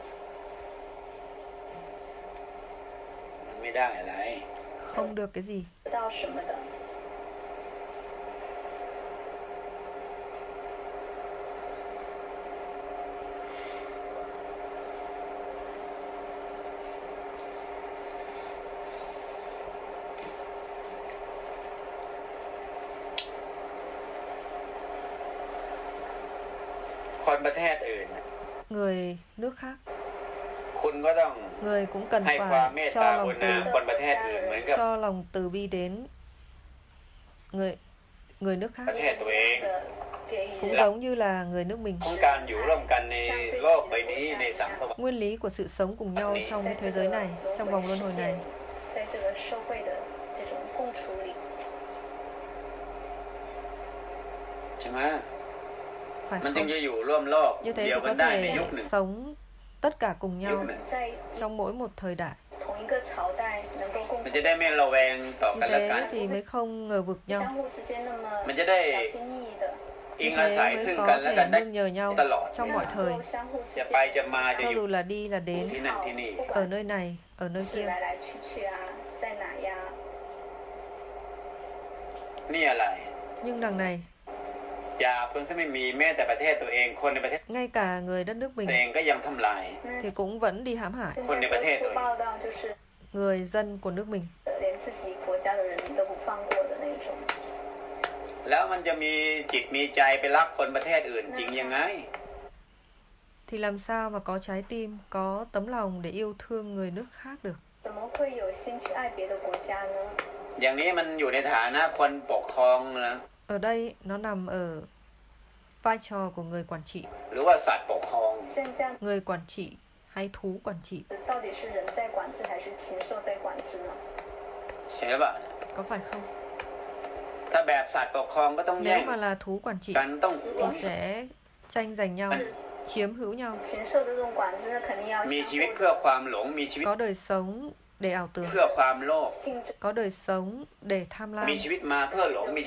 มันไม่ได้อะไร Không được cái gì. 得到什么的？ คนประเทศอื่น Người nước khác, คุณก็ต้อง người cũng cần ให้ความเม phải ตตา cho บุ lòng ญนา từ, คนประเทศอื่นเหมือนกับ cho lòng từ bi đến người người nước ประ khác. เทศตัวเอง的给予 Cũng giống như là người nước mình. ของการอยู่ร่วมกันในโลกใบนี้ในสังคม Nguyên lý của sự sống cùng nhau trong cái thế giới này, trong vòng luân hồi này. 在这个社会的这种共处里， ใช่ไหม Phải มันจึง không? จะอยู่ร่วมโลก Như thế เดี thì ยวกั có นได้ใน thể ยุคหนึ่ง sống tất cả cùng ยุค nhau หนึ่ง在 trong mỗi một thời đại. 同一个朝代能够共มัน处จะได้ไม่ระแวงต่อ Như กันและกัน thế thì mới không ngờ vực nhau. 相互之间那么มันจะได้小心翼翼的， อิง Như อาศัย thế ซึ่ง mới กัน có และกั thể นได้ nương nhờ nhau ตลอด trong mọi 能 thời. 够相互之จะ间ไปจะมาจะ Cho อยู่ dù là đi là đến, ที่นั่นที่นี่不 ở 管 nơi này, ở nơi 是 kia. 来来去去啊，在哪呀？ นี่อะไร Nhưng đằng này, อย่าเพิ่งจะไม่มีแม้แต่ประเทศตัวเองคนในประเทศ ngay cả người đất nước ตัวเอ mình งก็ยังทำลาย thì cũng vẫn đi hãm hại. 现คนในประเทศ在ตัว都เอง报道就是 Người dân của nước mình. 连自己国家的人都不放过的那种。 แล้วมันจะมีจิตมีใจไปรักคนประเทศอื่นจริงยังไง Thì làm sao mà có trái tim, có tấm lòng để yêu thương người nước khác được? 怎么会有心去爱别的国家呢？ อย่างนี้มันอยู่ในฐานะคนปกครองนะ Ở đây nó nằm ở vai trò của người quản trị, หรือว่าสัตว์ปกครอง像这样 người quản trị hay thú quản trị, 子到底是人在管制还是禽兽在管制呢？ ใช่ป่ะ có phải không? ถ้าแบบสัตว์ปกครองก็ต้องแย่ Nếu ง mà là thú quản trị กันต้องหวง thì sẽ tranh giành nhau, chiếm hữu nhau, 禽兽的这种管制，那肯定要มี相ชีวิต互เพื่อความหลงมีชีวิต có đời sống để ảo tưởng, เพื่อความโลภ竞争。 có đời sống để tham lam, มีชีวิตมาเพื่อหลงมีชีวิต có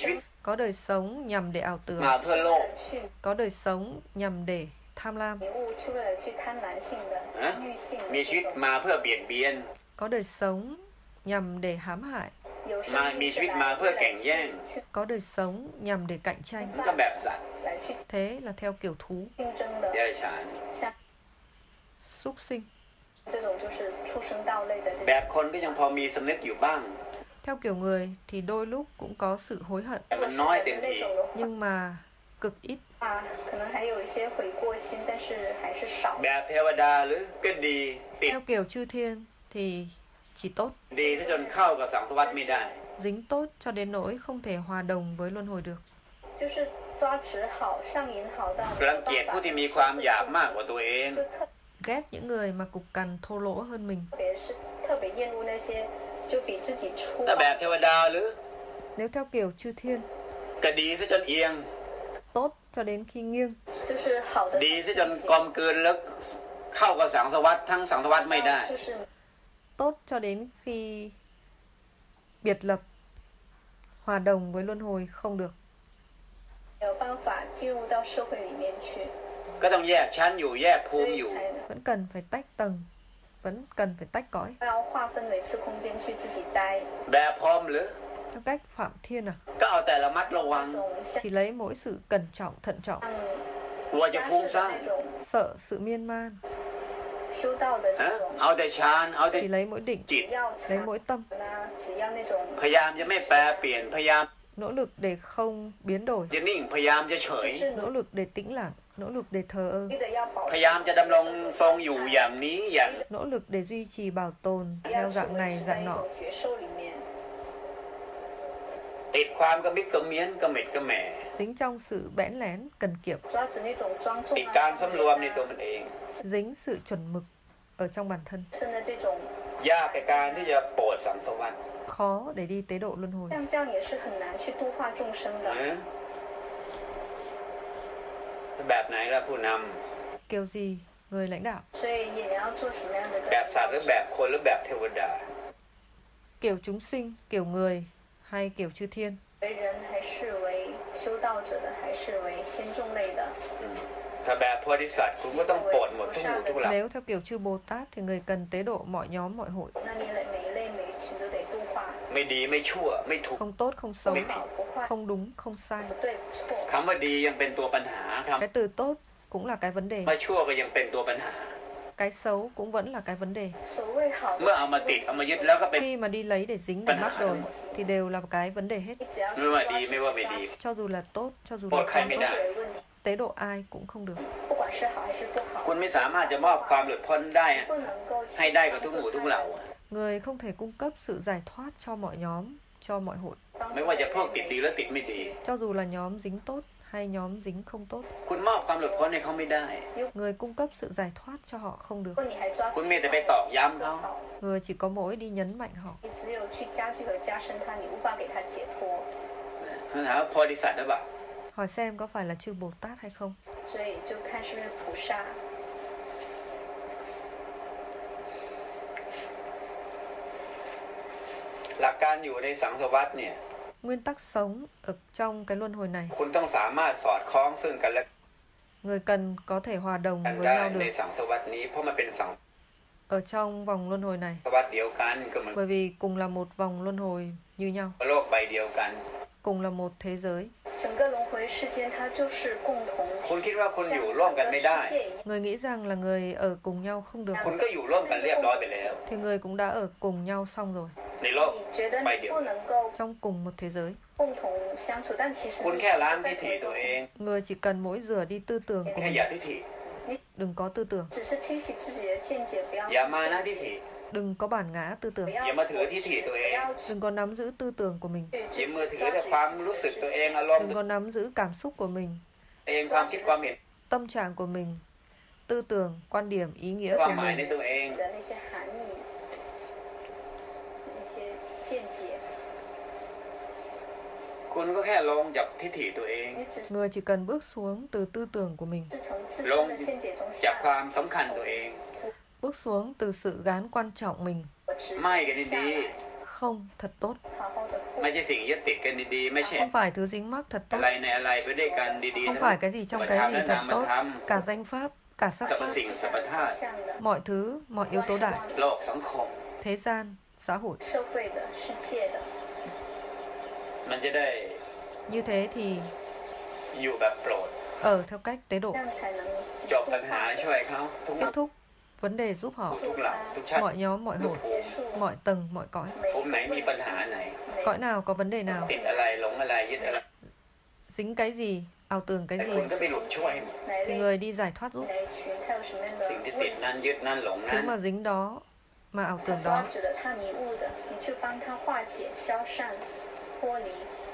có đời sống nhằm để ảo tưởng, มาเพื่อโลภ có đời sống nhằm để tham lam, 迷雾是为了去贪婪性的、 ฮะ欲性的มีชีวิต这种มาเพื่อเบียดเบียน có đời sống nhằm để hãm hại, 有生มา命มีชีวิต是มา来เพื่อ为了แข่งแย่ง去 có đời sống nhằm để cạnh tranh. ก็แบบสัตว์来去 Thế là theo kiểu thú, 竞争的， เดรัจฉาน像 súc sinh. 这种就是畜生道类的这แบ种。 บคนก็ยังพอมีสำนึกอยู่บ้าง Theo kiểu người thì đôi lúc cũng có sự hối hận, แต่มันน้อยเต็ม那ที种的 nhưng mà cực ít. 话，可能还有一些悔过心，但是还是少。 แบบเทวดาหรือก็ดีติด Theo kiểu chư thiên thì chỉ tốt, ดีถ้าจนเข้ากับสังสวัฏไม่ได้ dính tốt cho đến nỗi không thể hòa đồng với luân hồi được. 就是抓持好、上瘾好到รังเกียจผู้ที่มีความหยาบมากกว่าตัวเอง就特 Ghét những người mà cục cằn thô lỗ hơn mình. 别是特别厌恶那些就比自己粗ถ้า暴แบบเทวดาหรือ Nếu theo kiểu chư thiên, ก็ดีซะจนเอียง tốt cho đến khi nghiêng, 就是好的ดีซะจนกลมกลืนแล้วเข้ากับสังสวัฏทั้งสังสวัฏไม่ได้就是 tốt cho đến khi biệt lập, hòa đồng với luân hồi không được. 没有办法进入到社会里面去， ก็ต้องแยกชั้นอยู่แยกภู所มิอ以ยู่才 Vẫn cần phải tách tầng, vẫn cần phải tách cõi. 要划分每次空间去自己待。 แบบพร้อมหรือ Theo cách Phạm Thiên à, ก็เอาแต่ละมัดระวัง那种像 chỉ lấy mỗi sự cẩn trọng, thận trọng, กลัวจะ家ฟุ้ง世的ซ่าน那种 sợ sự miên man, 修道的ฮะ这种， เอาแต่ฌานเอาแต่ chỉ lấy mỗi định, จิต只要 lấy 禅 mỗi tâm, 啦，只要那种พยายามจะไม่แปรเปลี่ยนพยายาม nỗ lực để không biến đổi, จะนิ่งพยายามจะเฉย就是 nỗ lực để tĩnh lặng, nỗ lực để thờ ơ, 努力的要保พยายามจะดำรงทรงอยู่อย่างนี้อย่าง nỗ lực để duy trì bảo tồn 要 theo 去 dạng 维 này 持在 dạng 一 nọ. 种觉受里面。 ติดความกระมิดกระเมียนกระเม็ดกระแหม่ Dính trong sự bẽn lén, cần kiệm, 抓着那种庄重ติด啊， การสำรวมในตัวมันเอง dính sự chuẩn mực ở trong bản thân, 是的这种ยากในการที่จะโปรดสังสวรรค์ khó để đi tế độ luân hồi. 像这样也是很难去度化众生的。 นะแบบไหนล่ะผู้น Kiểu gì người lãnh đạo, 所以也要做什么样的ำแบบสัตว์หรือแบบคนหรือแบบเทวดา kiểu chúng sinh, kiểu người hay kiểu chư thiên, 为人还是为修道者的，还是为仙众类的。 อืมถ้าแบบโพธิสัตว์คุณก็ต้องโปรดหมดทุกหมู่ทุกเหล่า Nếu theo kiểu chư Bồ Tát thì người cần tế độ mọi nhóm mọi hội, 那你每一类每一群都得度化， ไม่ดีไม่ชั่วไม่ถูก không tốt không xấu, 不好不坏， không đúng không sai. 不对不错。 คำว่าดียังเป็นตัวปัญหาค Cái từ tốt cũng là cái vấn đề, ำว่าชั่วก็ยังเป็นตัวปัญหา cái xấu cũng vẫn là cái vấn đề. 所谓好的， เมื่อเอามาติดเอามายึดแล้วก็เป็น Khi mà đi lấy để dính để mắc rồi thì đều là cái vấn đề hết. 你只要ไม่ว่าดีไม่ว่าไม่ดี Cho dù là tốt, cho dù โปร là ดใคร không ไม่ tốt, ได้没问题， tế độ ai cũng không được. 不管是好还是不好， คุณไม่สามารถจะมอบความหลุดพ้นได้不能够去ให้ได้กับทุกหมู่ทุกเหล่า Người không thể cung cấp sự giải thoát cho mọi nhóm, cho mọi hội, ไม่ว่าจะพวกติดดีหรือติดไม่ดี cho dù là nhóm dính tốt hay nhóm dính không tốt. คุณมอบความหลุดพ้นให้เขาไม่ได้ Người cung cấp sự giải thoát cho họ không được. 如果你还抓คุณ住มีแต่ไปตอกย้ำเขา好， Người chỉ có mỗi đi nhấn mạnh họ. 你只有去加剧和加深它，你无法给它解脱。 คุณถามว่าโพธิสัตว์หรือเปล่า Hỏi xem có phải là chư Bồ Tát hay không. 所以就看是不是菩萨。 หลักการอยู่ในสังสวัฏเนี่ย Nguyên tắc sống ở trong cái luân hồi này, คุณต้องสามารถสอดคล้องซึ่งกันและ người cần có thể hòa đồng กัน với ได้ nhau ใน được สังสวัฏนี้เพราะมันเป็นสัง ở trong vòng luân hồi này, สวัฏเดียวกันก็เหมือน bởi vì cùng là một vòng luân hồi như nhau, โลกใบเดียวกัน cùng là một thế giới. 整个轮回世间它就是共同คุณ体， คิดว่าคุณอยู่ร่วม像กัน整ไม่个ได้世界一样。 Người nghĩ rằng là người ở cùng nhau không được, คุณก็อยู่ร่วมกันเรียบร้อยไปแล้ว thì người cũng đã ở cùng nhau xong rồi, ในโลก你觉得ใบ你เดียว不能够 trong cùng một thế giới. 共同相处，但其实คุณ你แค่ล้าง是ทิฏ在ฐิ同一ตัว个เอง Người chỉ cần mỗi rửa đi tư tưởng của แค่ mình, อย่าทิฏฐิ đừng có tư tưởng, 只是清洗自己的见解，不要อย่ามานะทิฏฐิ đừng có bản ngã tư tưởng, 不要อย่ามาถือทิฏฐิตัวเอง不要去 đừng có nắm giữ tư tưởng của mình, อย่ามือถือแต่ความรู้สึกตัวเองอารมณ์ đừng có nắm giữ cảm xúc của mình, ตัวเองความคิดความเห็น tâm trạng của mình, tư tưởng, quan điểm, ý nghĩa ควา của มหมายใน mình, ตัวเอง的那些含义、那些见解， คุณก็แค่ลงจากทิฏฐิตัวเอง你只是 người chỉ cần bước xuống từ tư tưởng của mình, 是从自ลง身的见解中จาก下ควา来， มสำคัญตัวเอง bước xuống từ sự gán quan trọng mình, 我执ไม่กัน下ดี来， không thật tốt, 好好的不ไม่ใช่สิ่งยึดติดกันดีๆไม่ใช่ Không phải thứ dính mắc thật อะ tốt. ไรในอะไรไปด้วยกันดีๆ Không นะ phải cái gì trong cái gì thật tốt. Cả danh pháp, cả sắc สรรพ pháp, สิ่งสรรพธาตุ mọi thứ, mọi yếu tố đại, โลกสังคม thế gian, xã hội. 社会的世界的มันจะได้ Như thế thì อยู่แบบโปรด ở theo cách tế độ, 这样才能จบปัญหาช่วยเขาทุก kết thúc vấn đề giúp họ, ทุกหลักทุกชั้น mọi nhóm, mọi hồn, mọi tầng, mọi cõi. ผมไหนมีปัญหาไหน Cõi nào có vấn đề nào, ติดอะไรหลงอะไรยึดอะไร dính cái gì, ảo tưởng cái แต่ gì, คุณก็ไปหลุดช่วย哪 thì 类 người đi giải thoát giúp. 哪一群他有什么样的สิ่งที่ติด问นั้น题ยึดนั้นหลง Thứ นั้น mà dính đó, mà ảo 他 tưởng 抓 đó, 指了他迷雾的，你去帮他化解、消散、脱离。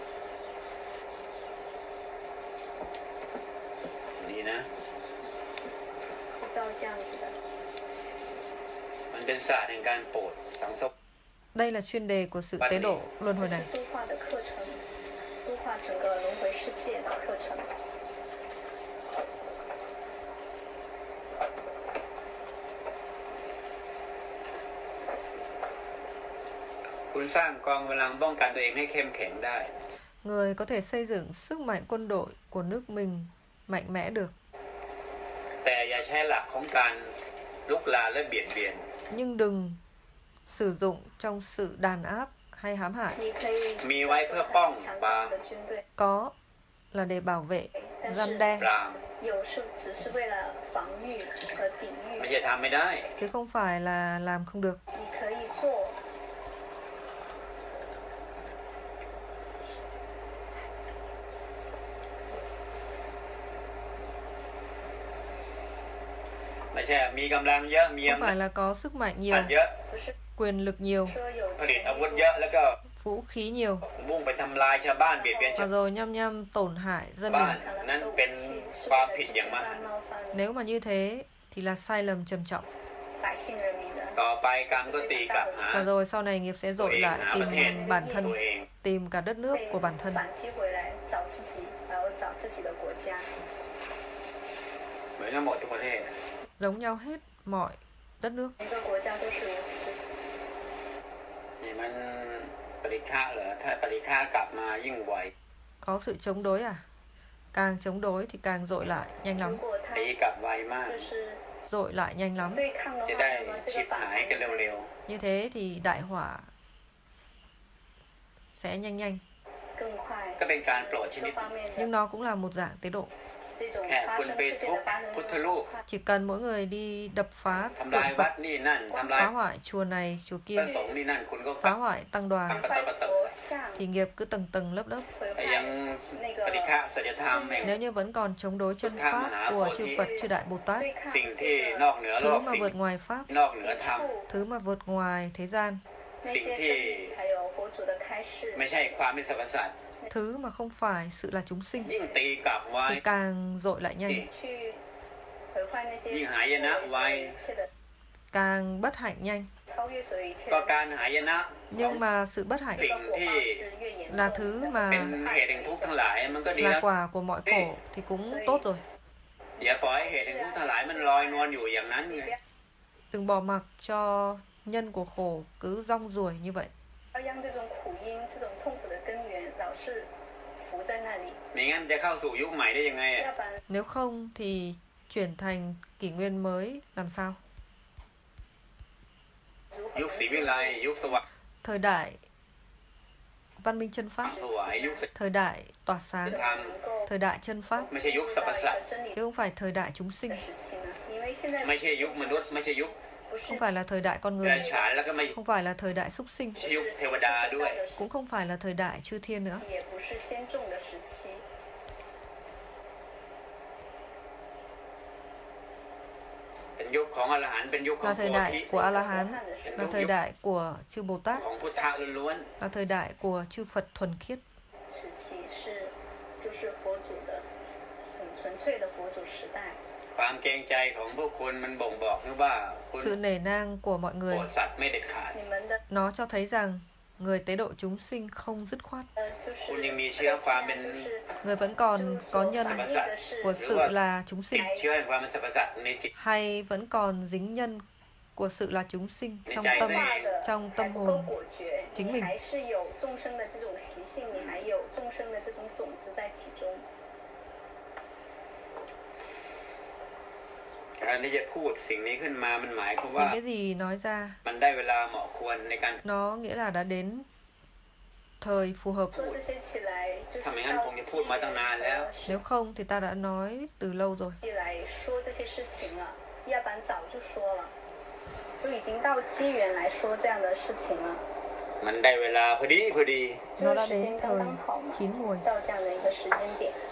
นี่นะ照这样子的， มันเป็นศาสตร์แห่งการโปรดสังสม đây là chuyên đề của sự tế độ luân hồi 这是 này. 度化的课程，度化整个轮回世界的课程。 คุณสร้างกองกำลังป้องกันตัวเองให้เข้มแข็งได้ Người có thể xây dựng sức mạnh quân đội của nước mình mạnh mẽ được, แต่อย่าใช้หลักของการลุกลานและเบียดเบียน nhưng đừng sử dụng trong sự đàn áp hay hãm hại. 你可以มีไว้เพื่อป้อง强ปราม大的军队， Có là để bảo vệ, 但 răn 是 đe, ปราม有是只是为了防御和抵ไม่御。 ใช่ทำไม่ได้ chứ không phải là làm không được. 你可以做， ไม่ใช่มีกำลังเยอะมี Không อำนา phải จ là có sức mạnh nhiều, เยอะ不是 quyền lực nhiều, 说有ผลิต权อาวุธ利เยอะแล้วก็ vũ khí nhiều, มุ่งไปทำลายชาวบ้านเบียดเบียนชา và ว rồi nhăm nhăm tổn hại dân บ้าน mình. นั้น的เป็น武器是ความ为了ผิด去อย่าง侵มาก犯冒犯 Nếu mà như thế thì là sai lầm trầm trọng. 百姓人民的。 ต่อไปกรรมก็ตีกลับหา Và rồi sau này nghiệp sẽ ตัว dội เอง lại หาประ tìm เทศ bản ตัว thân, เอง tìm cả đất nước 被 của bản thân. 反击回来，找自己，然后找自己的国家。 เหมือนกันหมดทุกประเทศ Giống nhau hết mọi đất nước. 每个国家都是如此。 นี่มันปริฆะเหรอถ้าปริฆะกลับมายิ่งไว Có sự chống đối à? Càng chống đối thì càng dội lại nhanh 如 lắm, 果他ตีกลับไวมาก就是 dội lại nhanh lắm. 对抗的จะ话， ได้那么这ชิบ个反หายกัน弹เร็ว Như thế thì đại hỏa sẽ nhanh nhanh. 更快ๆ ก็เป็นการโปรดชนิ各ด方面 Nhưng 的 nó cũng là một dạng tế độ. 这种แค่发คุณ生ไป事ทุ件บ的发生พุทธ的รูป Chỉ cần mỗi người đi đập phá ทำลาย tượng วัด Phật, นี่นั่นทำลาย phá hoại chùa này, chùa พ kia, ระสงฆ์นี่นั่นคุณก็ก phá ลับ hoại tăng đoàn, 毁坏佛像， thì nghiệp cứ tầng tầng lớp lớp. 毁แต่坏ยัง那ปฏิ个ฆะสัจธรรมแห่ง Nếu như vẫn còn chống đối chân pháp của chư Phật, chư Đại Bồ Tát, 对抗สิ่ง这ที่น个อกเหนือโล thứ ก mà สิ่ง vượt ngoài pháp, นอกเหนือธรรม thứ mà vượt ngoài thế gian, 那些真理，还有佛祖的开示， ไม่ใช่ความเป็นสรรพสัตว์ thứ mà không phải sự là chúng sinh, ยิ่งตีกลับไว thì càng dội lại nhanh, 去毁坏那些ยิ่งหายนะไว一切的 càng bất hạnh nhanh. 超越所有一切ก็的การหายนะ Nhưng mà sự bất hạnh 这个火爆是越严重 là thứ เป็น mà เหตุแห่งทุกข์ทั้งหลายมันก็ดี là แล้ว quả của mọi khổ thì cũng tốt rồi. อย่าปล่อยให้เหตุแห่งทุกข์ทั้งหลายมันลอยนวลอยู่อย่างนั้นไง Đừng bỏ mặc cho nhân của khổ cứ rong ruổi như vậy. 要让这种苦因、这种痛苦的根源老是浮在那里， ไม่งั้นจะเข้าสู่ยุคใหม่ได้ยังไงอะ要不然 Nếu không thì chuyển thành kỷ nguyên mới làm sao? 如何ยุค能ศรีวิ进ไล入ยุคสวัสดิ์ Thời đại văn minh chân pháp, สวายยุค thời đại tỏa sáng, ธรรม能够 thời đại chân pháp, ไม่ใช่ยุคสรรพ到一สัตว์个真理 chứ không phải thời đại chúng sinh, 的时期呢？因为现在ไม่ใช่ยุคมนุษย์ไม่ใช่ยุค不是 không phải là thời đại con เด người, รัจฉานแล้วก็ไม่ không phải là thời đại súc sinh, ใช่ยุคเทวดาด้วย cũng không phải là thời đại chư thiên nữa. 也不是先众的时期， เป็นยุคของอรหันต์เป็นยุคของ Là โพ thời ธิ đại của A La Hán, 汉的时 là thời đại của chư Bồ Tát, ของพุทธะล้วน là thời đại của chư Phật thuần khiết. 时期是就是佛祖的很纯粹的佛祖时代。 ๆความเกรงใจของพวกคุณมันบ่งบอกหรือว่าคุณ Sự nể nang của mọi โป người, รดสัตว์ไม่เด็ดขาด你们的 nó cho thấy rằng người tế độ chúng sinh không dứt khoát. 呃就是คุณยังมีเชื้อความเป็น就是 Người vẫn còn có nhân 反映的是 của sự là chúng ติด sinh, เชื้อแห่งความเป็นสรรพสัตว์ในจิต hay vẫn còn dính nhân của sự là chúng sinh trong Cái tâm, trái 的 trong 还 tâm 不够 hồn 果决， chính 你 mình. 还是有众生的这种习性，你还有众生的这种种子在其中。 การที่จะพูดสิ่งนี้ขึ้นมามันหมายความ Những ว่า cái gì nói ra มันได้เวลาเหมาะควรในการ nó nghĩa là đã đến thời phù hợp. 说这些起来就是ถ้าไม่งั้น到คงจะพูดมาตั้งนานแล้ว Nếu không thì ta đã nói từ lâu rồi. 来说这些事情了，要不然早就说了，就已经到机缘来说这样的事情了。 มันได้เวลาพอดีพอดี就 Nó 是 đã 时 đến 间刚 thời 刚好嘛， chín muồi. 到这样的一个时间点。